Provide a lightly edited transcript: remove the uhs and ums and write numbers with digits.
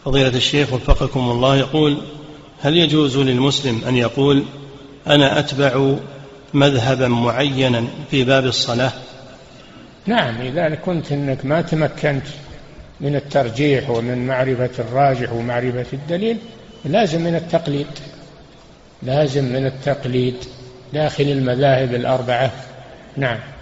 فضيلة الشيخ وفقكم الله، يقول: هل يجوز للمسلم أن يقول أنا أتبع مذهبا معينا في باب الصلاة؟ نعم، إذا كنت أنك ما تمكنت من الترجيح ومن معرفة الراجح ومعرفة الدليل لازم من التقليد داخل المذاهب الأربعة. نعم.